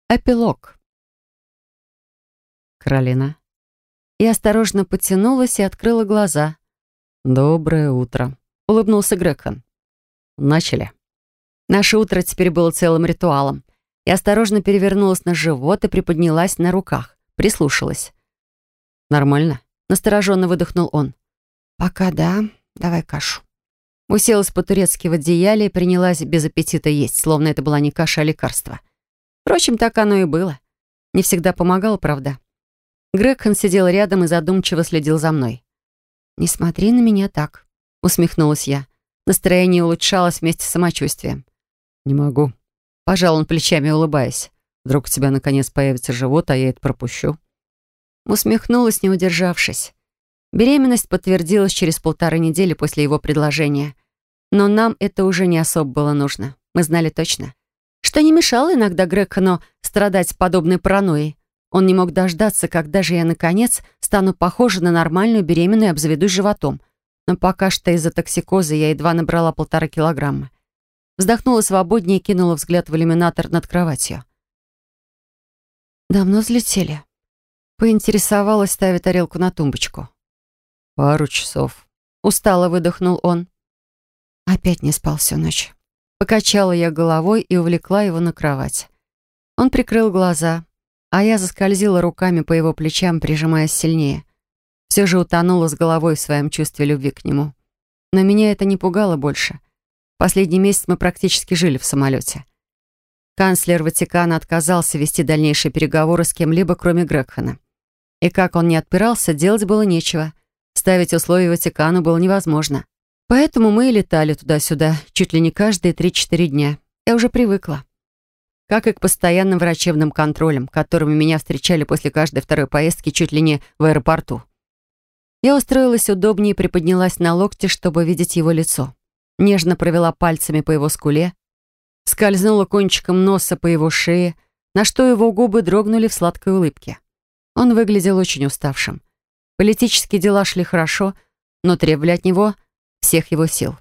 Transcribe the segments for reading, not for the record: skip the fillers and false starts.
Эпилог. Каролина. Я осторожно потянулась и открыла глаза. «Доброе утро», — улыбнулся Грегсон. «Начали». Наше утро теперь было целым ритуалом. Я осторожно перевернулась на живот и приподнялась на руках. Прислушалась. «Нормально?» — настороженно выдохнул он. «Пока да. Давай кашу». Уселась по-турецки в одеяле и принялась без аппетита есть, словно это была не каша, а лекарство. Впрочем, так оно и было. Не всегда помогал, правда. Грегсон сидел рядом и задумчиво следил за мной. «Не смотри на меня так», — усмехнулась я. Настроение улучшалось вместе с самочувствием. «Не могу», — пожал он плечами, улыбаясь. «Вдруг у тебя наконец появится живот, а я это пропущу». Усмехнулась, не удержавшись. Беременность подтвердилась через 1,5 недели после его предложения. Но нам это уже не особо было нужно. Мы знали точно, что не мешало иногда Грегсону страдать подобной паранойей. Он не мог дождаться, когда же я, наконец, стану похожа на нормальную беременную и обзаведусь животом. Но пока что из-за токсикоза я едва набрала 1,5 килограмма. Вздохнула свободнее и кинула взгляд в иллюминатор над кроватью. «Давно взлетели?» Поинтересовалась, ставя тарелку на тумбочку. «Пару часов», — устало выдохнул он. Опять не спал всю ночь. Покачала я головой и увлекла его на кровать. Он прикрыл глаза, а я заскользила руками по его плечам, прижимаясь сильнее. Все же утонула с головой в своем чувстве любви к нему. Но меня это не пугало больше. Последний месяц мы практически жили в самолете. Канцлер Ватикана отказался вести дальнейшие переговоры с кем-либо, кроме Грегсона. И как он ни отпирался, делать было нечего. Ставить условия Ватикану было невозможно. Поэтому мы и летали туда-сюда чуть ли не каждые 3-4 дня. Я уже привыкла. Как и к постоянным врачебным контролям, которыми меня встречали после каждой второй поездки чуть ли не в аэропорту. Я устроилась удобнее и приподнялась на локте, чтобы видеть его лицо. Нежно провела пальцами по его скуле, скользнула кончиком носа по его шее, на что его губы дрогнули в сладкой улыбке. Он выглядел очень уставшим. Политические дела шли хорошо, но требовали от него всех его сил.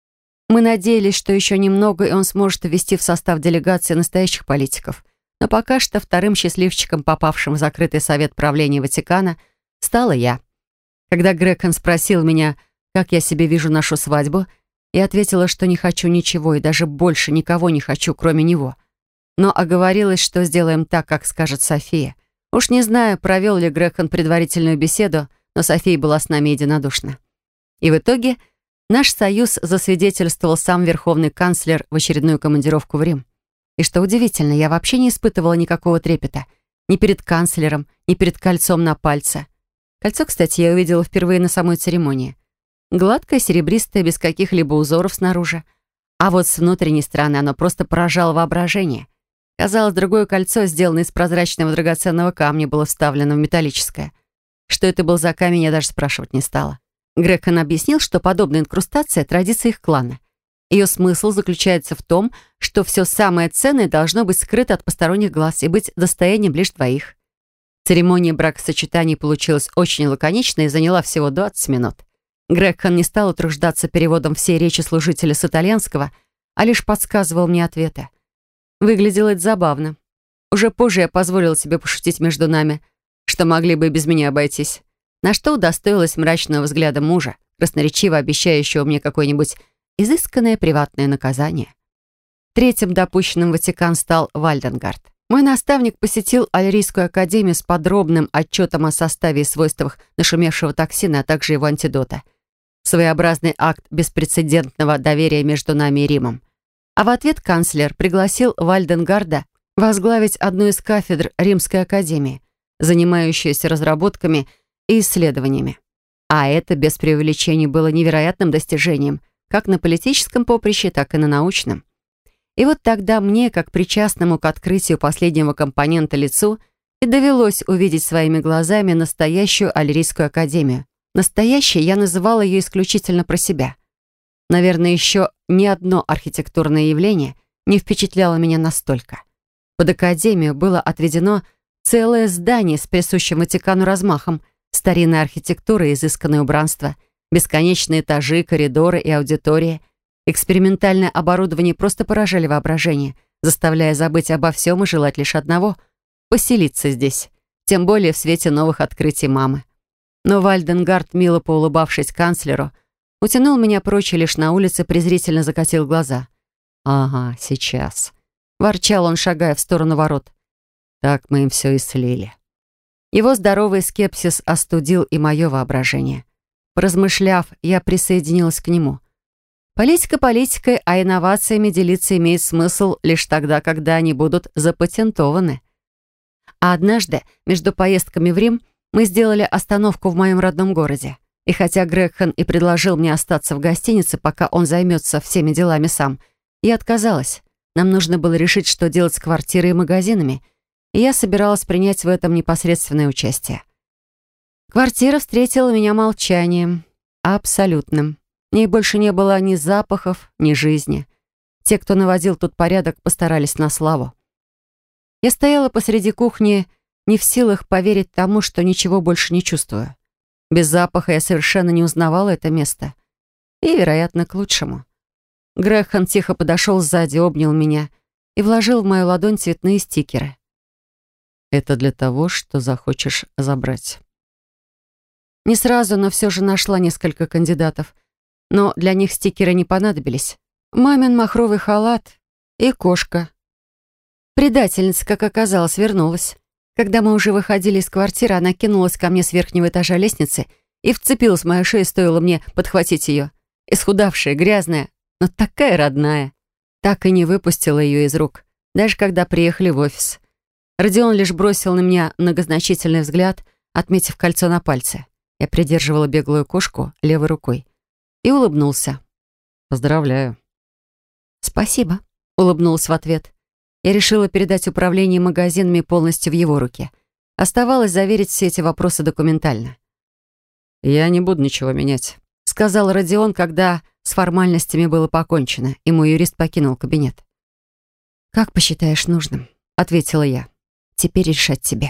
Мы надеялись, что еще немного, и он сможет ввести в состав делегации настоящих политиков. Но пока что вторым счастливчиком, попавшим в закрытый совет правления Ватикана, стала я. Когда Грегсон спросил меня, как я себе вижу нашу свадьбу, я ответила, что не хочу ничего и даже больше никого не хочу, кроме него. Но оговорилась, что сделаем так, как скажет София. Уж не знаю, провел ли Грегсон предварительную беседу, но София была с нами единодушна. И в итоге наш союз засвидетельствовал сам верховный канцлер в очередную командировку в Рим. И что удивительно, я вообще не испытывала никакого трепета. Ни перед канцлером, ни перед кольцом на пальце. Кольцо, кстати, я увидела впервые на самой церемонии. Гладкое, серебристое, без каких-либо узоров снаружи. А вот с внутренней стороны оно просто поражало воображение. Казалось, другое кольцо, сделанное из прозрачного драгоценного камня, было вставлено в металлическое. Что это был за камень, я даже спрашивать не стала. Грегсон объяснил, что подобная инкрустация — традиция их клана. Ее смысл заключается в том, что все самое ценное должно быть скрыто от посторонних глаз и быть достоянием лишь двоих. Церемония бракосочетания получилась очень лаконичной и заняла всего 20 минут. Грегсон не стал утруждаться переводом всей речи служителя с итальянского, а лишь подсказывал мне ответы. Выглядело это забавно. Уже позже я позволила себе пошутить между нами, что могли бы и без меня обойтись. На что удостоилась мрачного взгляда мужа, красноречиво обещающего мне какое-нибудь изысканное приватное наказание. Третьим допущенным в Ватикан стал Вальденгард. Мой наставник посетил Альрийскую академию с подробным отчетом о составе и свойствах нашумевшего токсина, а также его антидота. Своеобразный акт беспрецедентного доверия между нами и Римом. А в ответ канцлер пригласил Вальденгарда возглавить одну из кафедр Римской академии, занимающуюся разработками и исследованиями. А это, без преувеличений, было невероятным достижением, как на политическом поприще, так и на научном. И вот тогда мне, как причастному к открытию последнего компонента лицу, и довелось увидеть своими глазами настоящую Альрийскую академию. Настоящей я называла ее исключительно про себя. Наверное, еще ни одно архитектурное явление не впечатляло меня настолько. Под академию было отведено целое здание с присущим Ватикану размахом, старинная архитектура и изысканное убранство, бесконечные этажи, коридоры и аудитории. Экспериментальное оборудование просто поражали воображение, заставляя забыть обо всем и желать лишь одного — поселиться здесь, тем более в свете новых открытий мамы. Но Вальденгард, мило поулыбавшись канцлеру, утянул меня прочь и лишь на улице презрительно закатил глаза. «Ага, сейчас», — ворчал он, шагая в сторону ворот. «Так мы им все и слили». Его здоровый скепсис остудил и мое воображение. Поразмышляв, я присоединилась к нему. Политика политикой, а инновациями делиться имеет смысл лишь тогда, когда они будут запатентованы. А однажды, между поездками в Рим, мы сделали остановку в моем родном городе. И хотя Грегхан и предложил мне остаться в гостинице, пока он займется всеми делами сам, я отказалась. Нам нужно было решить, что делать с квартирой и магазинами, и я собиралась принять в этом непосредственное участие. Квартира встретила меня молчанием. Абсолютным. В ней больше не было ни запахов, ни жизни. Те, кто наводил тут порядок, постарались на славу. Я стояла посреди кухни, не в силах поверить тому, что ничего больше не чувствую. Без запаха я совершенно не узнавала это место. И, вероятно, к лучшему. Грегхан тихо подошел сзади, обнял меня и вложил в мою ладонь цветные стикеры. «Это для того, что захочешь забрать». Не сразу, но все же нашла несколько кандидатов. Но для них стикеры не понадобились. Мамин махровый халат и кошка. Предательница, как оказалось, вернулась. Когда мы уже выходили из квартиры, она кинулась ко мне с верхнего этажа лестницы и вцепилась в мою шею, стоило мне подхватить ее. Исхудавшая, грязная, но такая родная. Так и не выпустила ее из рук, даже когда приехали в офис. Родион лишь бросил на меня многозначительный взгляд, отметив кольцо на пальце. Я придерживала беглую кошку левой рукой и улыбнулся. «Поздравляю». «Спасибо», — улыбнулась в ответ. Я решила передать управление магазинами полностью в его руки. Оставалось заверить все эти вопросы документально. «Я не буду ничего менять», — сказал Родион, когда с формальностями было покончено, и мой юрист покинул кабинет. «Как посчитаешь нужным», — ответила я. «Теперь решать тебе».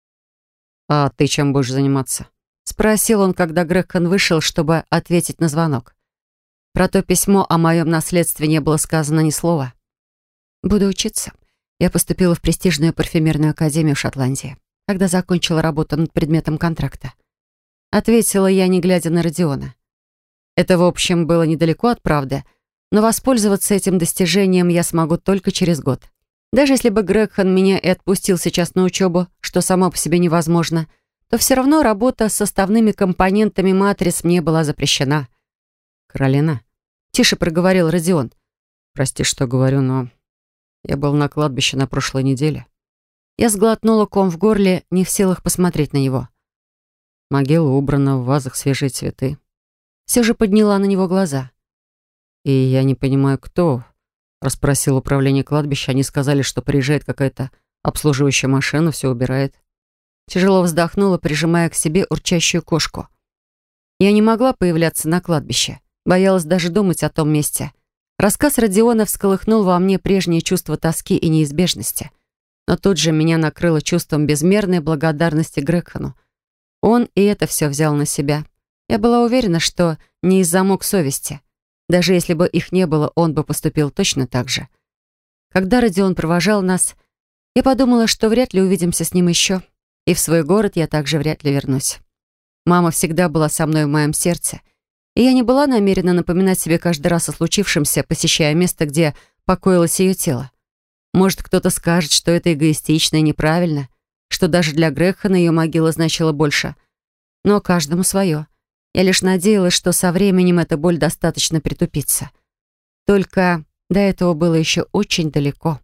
«А ты чем будешь заниматься?» — спросил он, когда Грегхан вышел, чтобы ответить на звонок. Про то письмо о моем наследстве не было сказано ни слова. «Буду учиться. Я поступила в престижную парфюмерную академию в Шотландии, когда закончила работу над предметом контракта». Ответила я, не глядя на Родиона. Это, в общем, было недалеко от правды, но воспользоваться этим достижением я смогу только через год. Даже если бы Грегхан меня и отпустил сейчас на учебу, что само по себе невозможно, то все равно работа с составными компонентами матриц мне была запрещена. «Каролина», — тише проговорил Родион. «Прости, что говорю, но я был на кладбище на прошлой неделе». Я сглотнула ком в горле, не в силах посмотреть на него. Могила убрана, в вазах свежие цветы. Все же подняла на него глаза. «И я не понимаю, кто?» Расспросил управление кладбища. Они сказали, что приезжает какая-то обслуживающая машина, все убирает. Тяжело вздохнула, прижимая к себе урчащую кошку. Я не могла появляться на кладбище. Боялась даже думать о том месте. Рассказ Родиона всколыхнул во мне прежние чувства тоски и неизбежности. Но тут же меня накрыло чувством безмерной благодарности Грегхану. Он и это все взял на себя. Я была уверена, что не из-за мук совести. Даже если бы их не было, он бы поступил точно так же. Когда Родион провожал нас, я подумала, что вряд ли увидимся с ним еще. И в свой город я также вряд ли вернусь. Мама всегда была со мной в моем сердце. И я не была намерена напоминать себе каждый раз о случившемся, посещая место, где покоилось ее тело. Может, кто-то скажет, что это эгоистично и неправильно, что даже для Грегхана ее могила значила больше. Но каждому свое. Я лишь надеялась, что со временем эта боль достаточно притупится. Только до этого было еще очень далеко.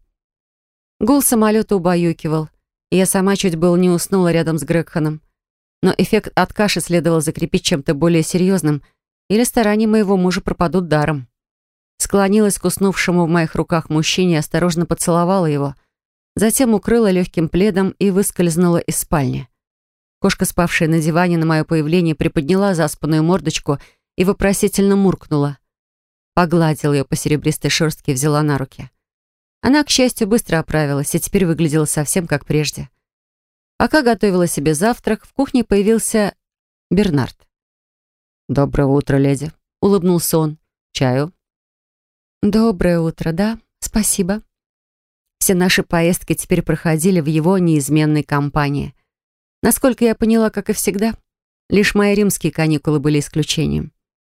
Гул самолета убаюкивал, и я сама чуть было не уснула рядом с Грегханом. Но эффект от каши следовало закрепить чем-то более серьезным, или старания моего мужа пропадут даром. Склонилась к уснувшему в моих руках мужчине и осторожно поцеловала его. Затем укрыла легким пледом и выскользнула из спальни. Кошка, спавшая на диване на мое появление, приподняла заспанную мордочку и вопросительно муркнула. Погладила ее по серебристой шерстке и взяла на руки. Она, к счастью, быстро оправилась и теперь выглядела совсем как прежде. Пока готовила себе завтрак, в кухне появился Бернард. «Доброе утро, леди», — улыбнулся он. «Чаю?» «Доброе утро, да, спасибо». Все наши поездки теперь проходили в его неизменной компании. Насколько я поняла, как и всегда, лишь мои римские каникулы были исключением.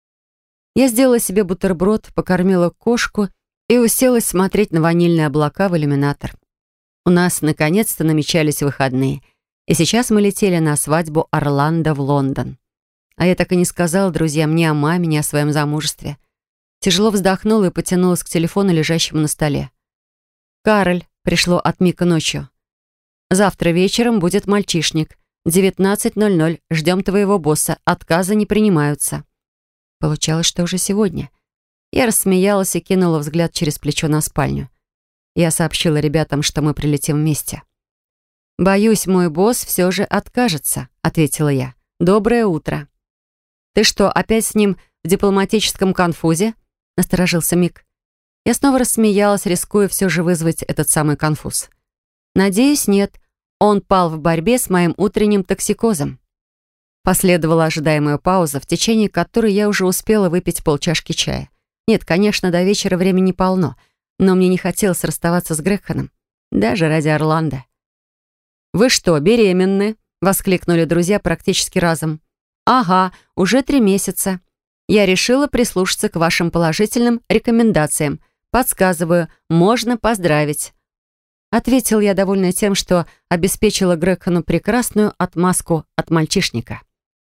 Я сделала себе бутерброд, покормила кошку и уселась смотреть на ванильные облака в иллюминатор. У нас наконец-то намечались выходные, и сейчас мы летели на свадьбу Орландо в Лондон. А я так и не сказала друзьям ни о маме, ни о своем замужестве. Тяжело вздохнула и потянулась к телефону, лежащему на столе. «Кароль», пришло от Мика ночью. «Завтра вечером будет мальчишник. 19:00. Ждем твоего босса. Отказы не принимаются». Получалось, что уже сегодня. Я рассмеялась и кинула взгляд через плечо на спальню. Я сообщила ребятам, что мы прилетим вместе. «Боюсь, мой босс все же откажется», — ответила я. «Доброе утро». «Ты что, опять с ним в дипломатическом конфузе?» — насторожился Мик. Я снова рассмеялась, рискуя все же вызвать этот самый конфуз. «Надеюсь, нет. Он пал в борьбе с моим утренним токсикозом». Последовала ожидаемая пауза, в течение которой я уже успела выпить полчашки чая. Нет, конечно, до вечера времени полно, но мне не хотелось расставаться с Грегханом, даже ради Орландо. «Вы что, беременны?» — воскликнули друзья практически разом. «Ага, уже 3 месяца. Я решила прислушаться к вашим положительным рекомендациям. Подсказываю, можно поздравить». Ответил я, довольная тем, что обеспечила Грегхану прекрасную отмазку от мальчишника.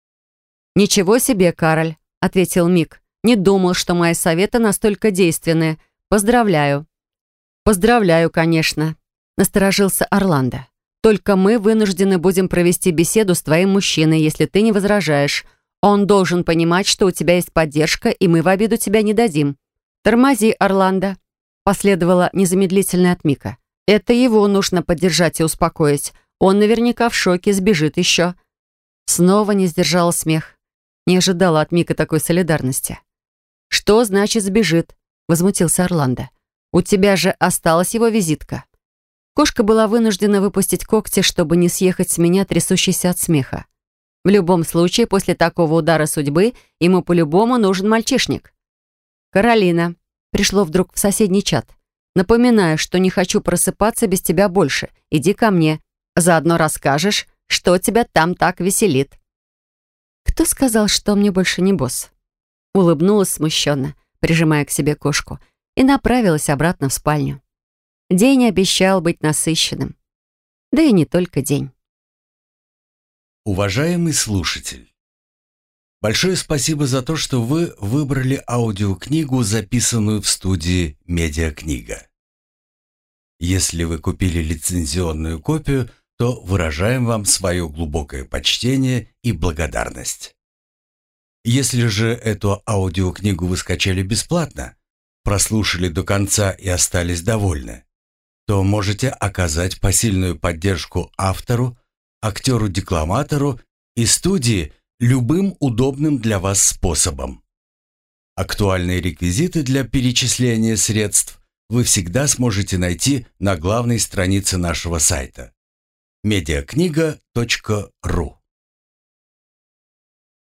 «Ничего себе, Кароль», — ответил Мик. «Не думал, что мои советы настолько действенны. Поздравляю». «Поздравляю, конечно», — насторожился Орландо. «Только мы вынуждены будем провести беседу с твоим мужчиной, если ты не возражаешь. Он должен понимать, что у тебя есть поддержка, и мы в обиду тебя не дадим». «Тормози, Орландо», — последовало незамедлительно от Мика. «Это его нужно поддержать и успокоить. Он наверняка в шоке, сбежит еще». Снова не сдержала смех. Не ожидала от Мика такой солидарности. «Что значит сбежит?» — возмутился Орландо. «У тебя же осталась его визитка». Кошка была вынуждена выпустить когти, чтобы не съехать с меня, трясущейся от смеха. В любом случае, после такого удара судьбы, ему по-любому нужен мальчишник. «Каролина», пришло вдруг в соседний чат. «Напоминаю, что не хочу просыпаться без тебя больше. Иди ко мне. Заодно расскажешь, что тебя там так веселит». «Кто сказал, что мне больше не босс?» Улыбнулась смущенно, прижимая к себе кошку, и направилась обратно в спальню. День обещал быть насыщенным. Да и не только день. Уважаемый слушатель, большое спасибо за то, что вы выбрали аудиокнигу, записанную в студии «Медиакнига». Если вы купили лицензионную копию, то выражаем вам свое глубокое почтение и благодарность. Если же эту аудиокнигу вы скачали бесплатно, прослушали до конца и остались довольны, то можете оказать посильную поддержку автору, актеру-декламатору и студии любым удобным для вас способом. Актуальные реквизиты для перечисления средств вы всегда сможете найти на главной странице нашего сайта mediakniga.ru.